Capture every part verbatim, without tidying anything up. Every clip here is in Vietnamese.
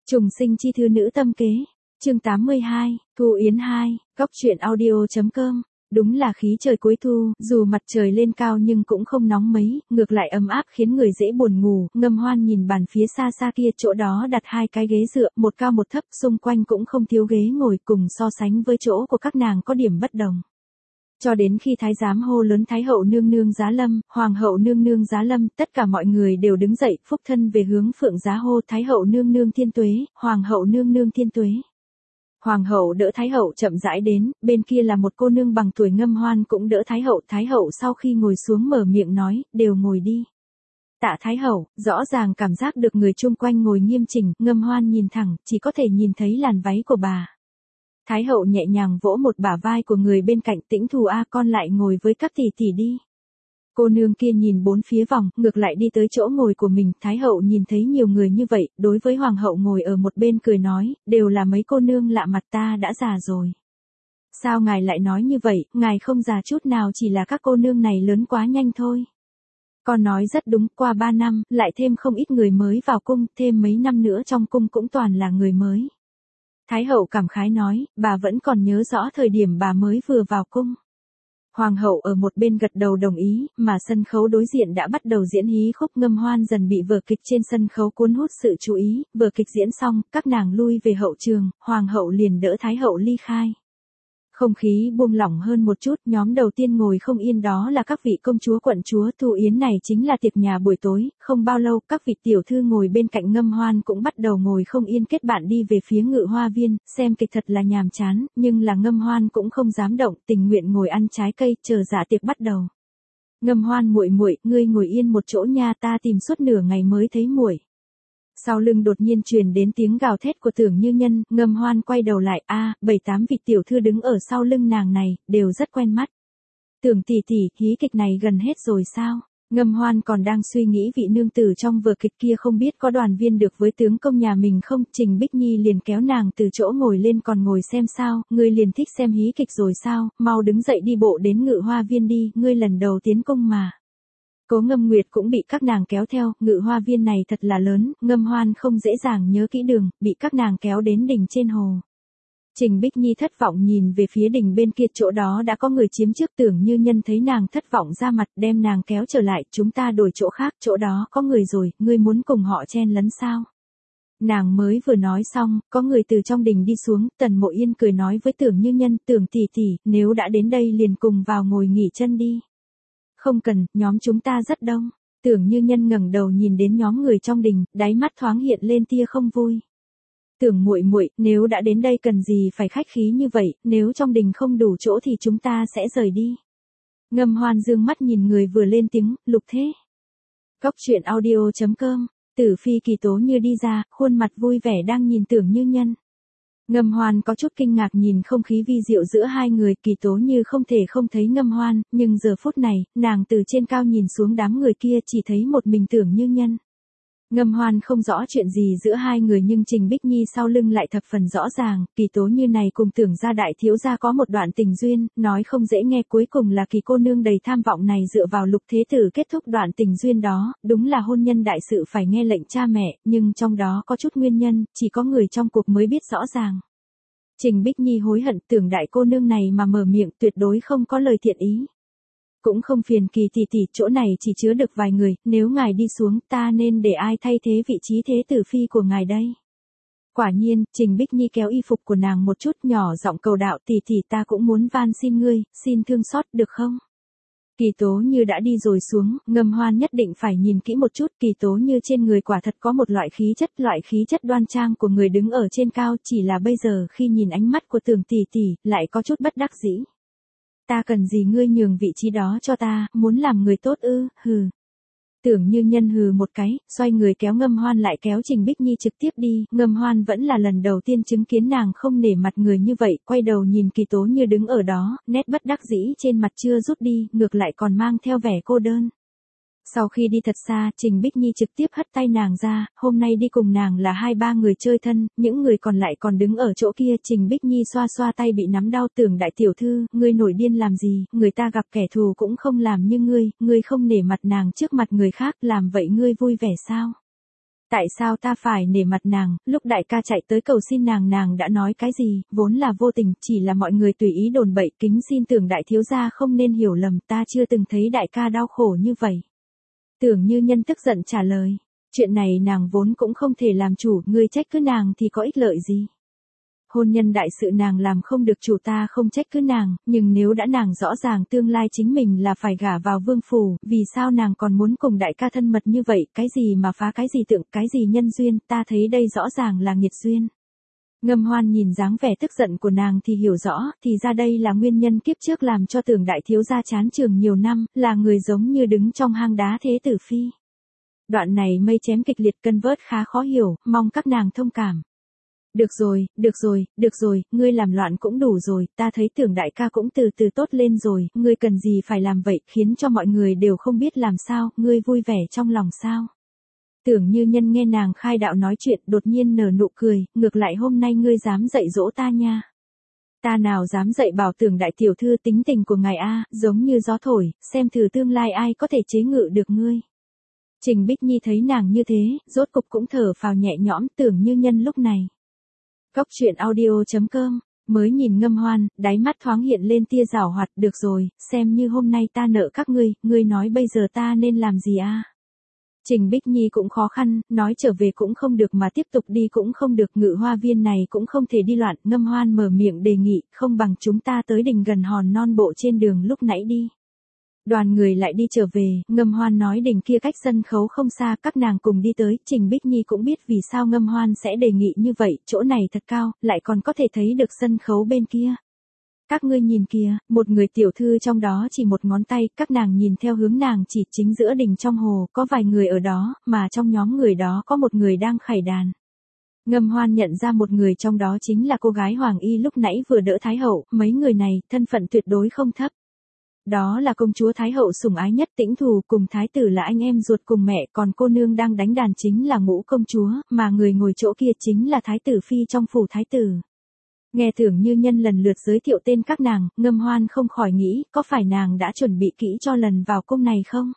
Trùng sinh chi thư nữ tâm kế, chương tám mươi hai, Thu Yến hai, góc truyện audio.com. Đúng là khí trời cuối thu, dù mặt trời lên cao nhưng cũng không nóng mấy, ngược lại ấm áp khiến người dễ buồn ngủ. Ngâm Hoan nhìn bàn phía xa xa kia, chỗ đó đặt hai cái ghế dựa, một cao một thấp, xung quanh cũng không thiếu ghế ngồi, cùng so sánh với chỗ của các nàng có điểm bất đồng. Cho đến khi thái giám hô lớn Thái hậu nương nương giá lâm, Hoàng hậu nương nương giá lâm, tất cả mọi người đều đứng dậy, phúc thân về hướng Phượng giá hô Thái hậu nương nương thiên tuế, Hoàng hậu nương nương thiên tuế. Hoàng hậu đỡ Thái hậu chậm rãi đến, bên kia là một cô nương bằng tuổi. Ngâm Hoan cũng đỡ Thái hậu. Thái hậu sau khi ngồi xuống mở miệng nói, đều ngồi đi. Tạ Thái hậu, rõ ràng cảm giác được người chung quanh ngồi nghiêm chỉnh. Ngâm Hoan nhìn thẳng, chỉ có thể nhìn thấy làn váy của bà. Thái hậu nhẹ nhàng vỗ một bả vai của người bên cạnh, Tĩnh Thù a, con lại ngồi với các tỷ tỷ đi. Cô nương kia nhìn bốn phía vòng, ngược lại đi tới chỗ ngồi của mình. Thái hậu nhìn thấy nhiều người như vậy, đối với hoàng hậu ngồi ở một bên cười nói, đều là mấy cô nương lạ mặt, ta đã già rồi. Sao ngài lại nói như vậy, ngài không già chút nào, chỉ là các cô nương này lớn quá nhanh thôi. Con nói rất đúng, qua ba năm, lại thêm không ít người mới vào cung, thêm mấy năm nữa trong cung cũng toàn là người mới. Thái hậu cảm khái nói, bà vẫn còn nhớ rõ thời điểm bà mới vừa vào cung. Hoàng hậu ở một bên gật đầu đồng ý, mà sân khấu đối diện đã bắt đầu diễn hí khúc. Ngâm Hoan dần bị vở kịch trên sân khấu cuốn hút sự chú ý, vở kịch diễn xong, các nàng lui về hậu trường, Hoàng hậu liền đỡ Thái hậu ly khai. Không khí buông lỏng hơn một chút, nhóm đầu tiên ngồi không yên đó là các vị công chúa quận chúa. Thu Yến này chính là tiệc nhà buổi tối, không bao lâu các vị tiểu thư ngồi bên cạnh Ngâm Hoan cũng bắt đầu ngồi không yên, kết bạn đi về phía Ngự Hoa Viên. Xem kịch thật là nhàm chán, nhưng là Ngâm Hoan cũng không dám động, tình nguyện ngồi ăn trái cây, chờ dạ tiệc bắt đầu. Ngâm Hoan muội muội, ngươi ngồi yên một chỗ nha, ta tìm suốt nửa ngày mới thấy muội. Sau lưng đột nhiên truyền đến tiếng gào thét của Tưởng Như Nhân. Ngâm Hoan quay đầu lại, a, bảy tám vị tiểu thư đứng ở sau lưng nàng này, đều rất quen mắt. Tưởng tỷ tỷ, hí kịch này gần hết rồi sao? Ngâm Hoan còn đang suy nghĩ vị nương tử trong vở kịch kia không biết có đoàn viên được với tướng công nhà mình không. Trình Bích Nhi liền kéo nàng từ chỗ ngồi lên, còn ngồi xem sao, ngươi liền thích xem hí kịch rồi sao, mau đứng dậy đi bộ đến Ngự Hoa Viên đi, ngươi lần đầu tiến cung mà. Cố Ngâm Nguyệt cũng bị các nàng kéo theo. Ngự Hoa Viên này thật là lớn, Ngâm Hoan không dễ dàng nhớ kỹ đường, bị các nàng kéo đến đỉnh trên hồ. Trình Bích Nhi thất vọng nhìn về phía đỉnh bên kia, chỗ đó đã có người chiếm trước. Tưởng Như Nhân thấy nàng thất vọng ra mặt, đem nàng kéo trở lại, chúng ta đổi chỗ khác, chỗ đó có người rồi, ngươi muốn cùng họ chen lấn sao? Nàng mới vừa nói xong, có người từ trong đình đi xuống. Tần Mộ Yên cười nói với Tưởng Như Nhân, Tưởng tỷ tỷ, nếu đã đến đây liền cùng vào ngồi nghỉ chân đi. Không cần, nhóm chúng ta rất đông. Tưởng Như Nhân ngẩng đầu nhìn đến nhóm người trong đình, đáy mắt thoáng hiện lên tia không vui. Tưởng muội muội, nếu đã đến đây cần gì phải khách khí như vậy, nếu trong đình không đủ chỗ thì chúng ta sẽ rời đi. Ngâm Hoan dương mắt nhìn người vừa lên tiếng, Lục Thế. Góc truyện audio.com. Tử Phi Kỳ Tố Như đi ra, khuôn mặt vui vẻ đang nhìn Tưởng Như Nhân. Ngâm Hoan có chút kinh ngạc nhìn không khí vi diệu giữa hai người. Kỳ Tố Như không thể không thấy Ngâm Hoan, nhưng giờ phút này, nàng từ trên cao nhìn xuống đám người kia chỉ thấy một mình Tưởng Như Nhân. Ngâm Hoan không rõ chuyện gì giữa hai người, nhưng Trình Bích Nhi sau lưng lại thập phần rõ ràng. Kỳ Tố Như này cùng Tưởng gia đại thiếu gia có một đoạn tình duyên, nói không dễ nghe, cuối cùng là Kỳ cô nương đầy tham vọng này dựa vào Lục Thế tử kết thúc đoạn tình duyên đó. Đúng là hôn nhân đại sự phải nghe lệnh cha mẹ, nhưng trong đó có chút nguyên nhân, chỉ có người trong cuộc mới biết rõ ràng. Trình Bích Nhi hối hận, Tưởng đại cô nương này mà mở miệng tuyệt đối không có lời thiện ý. Cũng không phiền Kỳ tỷ tỷ, chỗ này chỉ chứa được vài người, nếu ngài đi xuống, ta nên để ai thay thế vị trí thế tử phi của ngài đây? Quả nhiên, Trình Bích Nhi kéo y phục của nàng một chút, nhỏ giọng cầu đạo, tỷ tỷ ta cũng muốn van xin ngươi, xin thương xót được không? Kỳ Tố Như đã đi rồi xuống. Ngâm Hoan nhất định phải nhìn kỹ một chút. Kỳ Tố Như trên người quả thật có một loại khí chất, loại khí chất đoan trang của người đứng ở trên cao, chỉ là bây giờ khi nhìn ánh mắt của Tưởng tỷ tỷ, lại có chút bất đắc dĩ. Ta cần gì ngươi nhường vị trí đó cho ta, muốn làm người tốt ư, hừ. Tưởng Như Nhân hừ một cái, xoay người kéo Ngâm Hoan lại kéo Trình Bích Nhi trực tiếp đi. Ngâm Hoan vẫn là lần đầu tiên chứng kiến nàng không nể mặt người như vậy, quay đầu nhìn Kỳ Tố Như đứng ở đó, nét bất đắc dĩ trên mặt chưa rút đi, ngược lại còn mang theo vẻ cô đơn. Sau khi đi thật xa, Trình Bích Nhi trực tiếp hất tay nàng ra, hôm nay đi cùng nàng là hai ba người chơi thân, những người còn lại còn đứng ở chỗ kia. Trình Bích Nhi xoa xoa tay bị nắm đau, Tưởng đại tiểu thư, ngươi nổi điên làm gì, người ta gặp kẻ thù cũng không làm như ngươi, ngươi không nể mặt nàng trước mặt người khác, làm vậy ngươi vui vẻ sao? Tại sao ta phải nể mặt nàng, lúc đại ca chạy tới cầu xin nàng nàng đã nói cái gì, vốn là vô tình, chỉ là mọi người tùy ý đồn bậy, kính xin Tưởng đại thiếu gia không nên hiểu lầm, ta chưa từng thấy đại ca đau khổ như vậy. Tưởng Như Nhân tức giận trả lời, chuyện này nàng vốn cũng không thể làm chủ, ngươi trách cứ nàng thì có ích lợi gì. Hôn nhân đại sự nàng làm không được chủ, ta không trách cứ nàng, nhưng nếu đã nàng rõ ràng tương lai chính mình là phải gả vào vương phủ, vì sao nàng còn muốn cùng đại ca thân mật như vậy, cái gì mà phá cái gì tượng, cái gì nhân duyên, ta thấy đây rõ ràng là nghiệt duyên. Ngâm Hoan nhìn dáng vẻ tức giận của nàng thì hiểu rõ, thì ra đây là nguyên nhân kiếp trước làm cho Tưởng đại thiếu gia chán trường nhiều năm, là người giống như đứng trong hang đá thế tử phi. Đoạn này mây chém kịch liệt cân vớt khá khó hiểu, mong các nàng thông cảm. Được rồi, được rồi, được rồi, ngươi làm loạn cũng đủ rồi, ta thấy Tưởng đại ca cũng từ từ tốt lên rồi, ngươi cần gì phải làm vậy, khiến cho mọi người đều không biết làm sao, ngươi vui vẻ trong lòng sao. Tưởng Như Nhân nghe nàng khai đạo nói chuyện, đột nhiên nở nụ cười, ngược lại hôm nay ngươi dám dạy dỗ ta nha. Ta nào dám dạy bảo Tưởng đại tiểu thư, tính tình của ngài a, giống như gió thổi, xem thử tương lai ai có thể chế ngự được ngươi. Trình Bích Nhi thấy nàng như thế, rốt cục cũng thở phào nhẹ nhõm. Tưởng Như Nhân lúc này. Cốc truyện audio chấm com, mới nhìn Ngâm Hoan, đáy mắt thoáng hiện lên tia giảo hoạt, được rồi, xem như hôm nay ta nợ các ngươi, ngươi nói bây giờ ta nên làm gì a? Trình Bích Nhi cũng khó khăn, nói trở về cũng không được mà tiếp tục đi cũng không được, Ngự Hoa Viên này cũng không thể đi loạn. Ngâm Hoan mở miệng đề nghị, không bằng chúng ta tới đình gần hòn non bộ trên đường lúc nãy đi. Đoàn người lại đi trở về, Ngâm Hoan nói đình kia cách sân khấu không xa, các nàng cùng đi tới. Trình Bích Nhi cũng biết vì sao Ngâm Hoan sẽ đề nghị như vậy, chỗ này thật cao, lại còn có thể thấy được sân khấu bên kia. Các ngươi nhìn kìa, một người tiểu thư trong đó chỉ một ngón tay, các nàng nhìn theo hướng nàng chỉ, chính giữa đình trong hồ, có vài người ở đó, mà trong nhóm người đó có một người đang khải đàn. Ngâm Hoan nhận ra một người trong đó chính là cô gái Hoàng Y lúc nãy vừa đỡ Thái Hậu, mấy người này, thân phận tuyệt đối không thấp. Đó là công chúa Thái Hậu sủng ái nhất Tĩnh Thù, cùng Thái tử là anh em ruột cùng mẹ, còn cô nương đang đánh đàn chính là Ngũ công chúa, mà người ngồi chỗ kia chính là Thái tử phi trong phủ Thái tử. Nghe Tưởng Như Nhân lần lượt giới thiệu tên các nàng, Ngâm Hoan không khỏi nghĩ, có phải nàng đã chuẩn bị kỹ cho lần vào cung này không?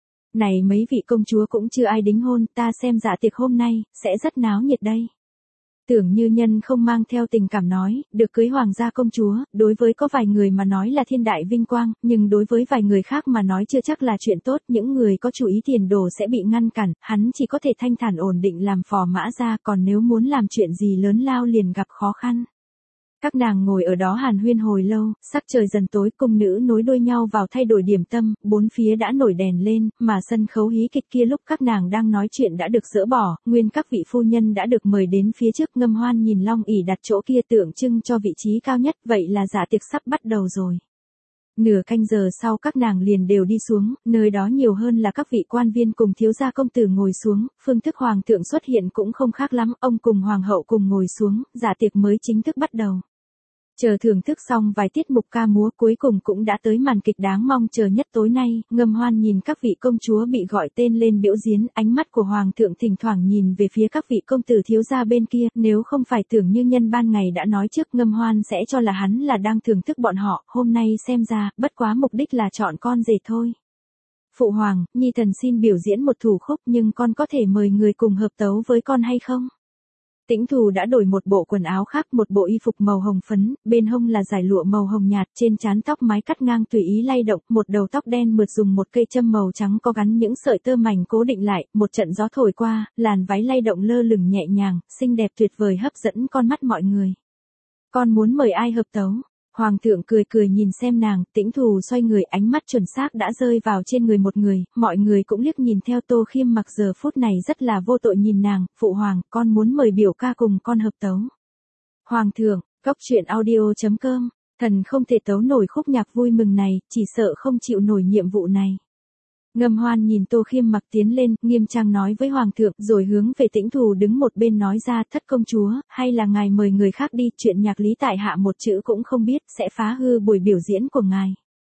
Này mấy vị công chúa cũng chưa ai đính hôn, ta xem dạ tiệc hôm nay, sẽ rất náo nhiệt đây. Tưởng Như Nhân không mang theo tình cảm nói, được cưới hoàng gia công chúa, đối với có vài người mà nói là thiên đại vinh quang, nhưng đối với vài người khác mà nói chưa chắc là chuyện tốt, những người có chủ ý tiền đồ sẽ bị ngăn cản, hắn chỉ có thể thanh thản ổn định làm phò mã ra, còn nếu muốn làm chuyện gì lớn lao liền gặp khó khăn. Các nàng ngồi ở đó hàn huyên hồi lâu, sắc trời dần tối, cung nữ nối đuôi nhau vào thay đổi điểm tâm, bốn phía đã nổi đèn lên, mà sân khấu hí kịch kia lúc các nàng đang nói chuyện đã được dỡ bỏ, nguyên các vị phu nhân đã được mời đến phía trước. Ngâm Hoan nhìn long ỷ đặt chỗ kia tượng trưng cho vị trí cao nhất, vậy là dạ tiệc sắp bắt đầu rồi. Nửa canh giờ sau các nàng liền đều đi xuống, nơi đó nhiều hơn là các vị quan viên cùng thiếu gia công tử ngồi xuống, phương thức hoàng thượng xuất hiện cũng không khác lắm, ông cùng hoàng hậu cùng ngồi xuống, dạ tiệc mới chính thức bắt đầu. Chờ thưởng thức xong vài tiết mục ca múa, cuối cùng cũng đã tới màn kịch đáng mong chờ nhất tối nay. Ngâm Hoan nhìn các vị công chúa bị gọi tên lên biểu diễn, ánh mắt của hoàng thượng thỉnh thoảng nhìn về phía các vị công tử thiếu gia bên kia, nếu không phải Tưởng Như Nhân ban ngày đã nói trước, Ngâm Hoan sẽ cho là hắn là đang thưởng thức bọn họ, hôm nay xem ra, bất quá mục đích là chọn con rể thôi. Phụ hoàng, nhi thần xin biểu diễn một thủ khúc, nhưng con có thể mời người cùng hợp tấu với con hay không? Tĩnh Thù đã đổi một bộ quần áo khác, một bộ y phục màu hồng phấn, bên hông là dải lụa màu hồng nhạt, trên trán tóc mái cắt ngang tùy ý lay động, một đầu tóc đen mượt dùng một cây châm màu trắng có gắn những sợi tơ mảnh cố định lại, một trận gió thổi qua, làn váy lay động lơ lửng nhẹ nhàng, xinh đẹp tuyệt vời hấp dẫn con mắt mọi người. Con muốn mời ai hợp tấu? Hoàng thượng cười cười nhìn xem nàng, Tĩnh Thù xoay người, ánh mắt chuẩn xác đã rơi vào trên người một người, mọi người cũng liếc nhìn theo. Tô Khiêm mặc giờ phút này rất là vô tội nhìn nàng, phụ hoàng, con muốn mời biểu ca cùng con hợp tấu. Hoàng thượng, cốc truyện audio chấm com, thần không thể tấu nổi khúc nhạc vui mừng này, chỉ sợ không chịu nổi nhiệm vụ này. Ngâm Hoan nhìn Tô Khiêm mặc tiến lên, nghiêm trang nói với hoàng thượng, rồi hướng về Tĩnh Thù đứng một bên nói ra, thất công chúa, hay là ngài mời người khác đi, chuyện nhạc lý tại hạ một chữ cũng không biết, sẽ phá hư buổi biểu diễn của ngài.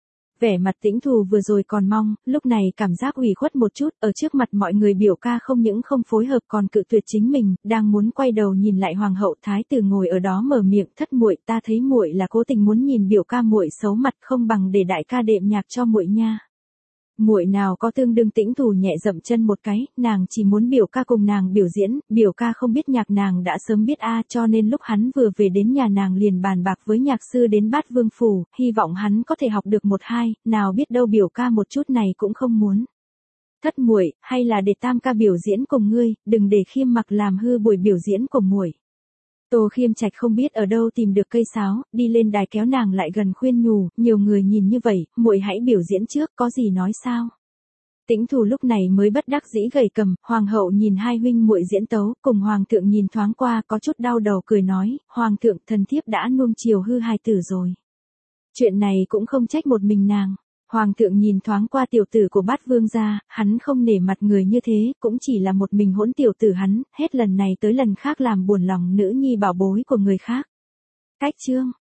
Vẻ mặt Tĩnh Thù vừa rồi còn mong, lúc này cảm giác ủy khuất một chút, ở trước mặt mọi người biểu ca không những không phối hợp còn cự tuyệt chính mình, đang muốn quay đầu nhìn lại hoàng hậu. Thái tử ngồi ở đó mở miệng, thất muội, ta thấy muội là cố tình muốn nhìn biểu ca muội xấu mặt, không bằng để đại ca đệm nhạc cho muội nha. Muội nào có tương đương Tĩnh Thủ nhẹ dậm chân một cái, nàng chỉ muốn biểu ca cùng nàng biểu diễn, biểu ca không biết nhạc nàng đã sớm biết a, cho nên lúc hắn vừa về đến nhà nàng liền bàn bạc với nhạc sư đến Bát Vương phủ, hy vọng hắn có thể học được một hai, nào biết đâu biểu ca một chút này cũng không muốn. Thất muội, hay là để Tam ca biểu diễn cùng ngươi, đừng để Khiêm Mặc làm hư buổi biểu diễn của muội. Tô Khiêm Trạch không biết ở đâu tìm được cây sáo, đi lên đài kéo nàng lại gần khuyên nhủ, nhiều người nhìn như vậy, muội hãy biểu diễn trước, có gì nói sao? Tĩnh Thủ lúc này mới bất đắc dĩ gầy cầm, hoàng hậu nhìn hai huynh muội diễn tấu, cùng hoàng thượng nhìn thoáng qua có chút đau đầu cười nói, hoàng thượng thần thiếp đã nuông chiều hư hài tử rồi. Chuyện này cũng không trách một mình nàng. Hoàng thượng nhìn thoáng qua tiểu tử của Bát Vương gia, hắn không nể mặt người như thế, cũng chỉ là một mình hỗn tiểu tử hắn, hết lần này tới lần khác làm buồn lòng nữ nhi bảo bối của người khác. Cách chương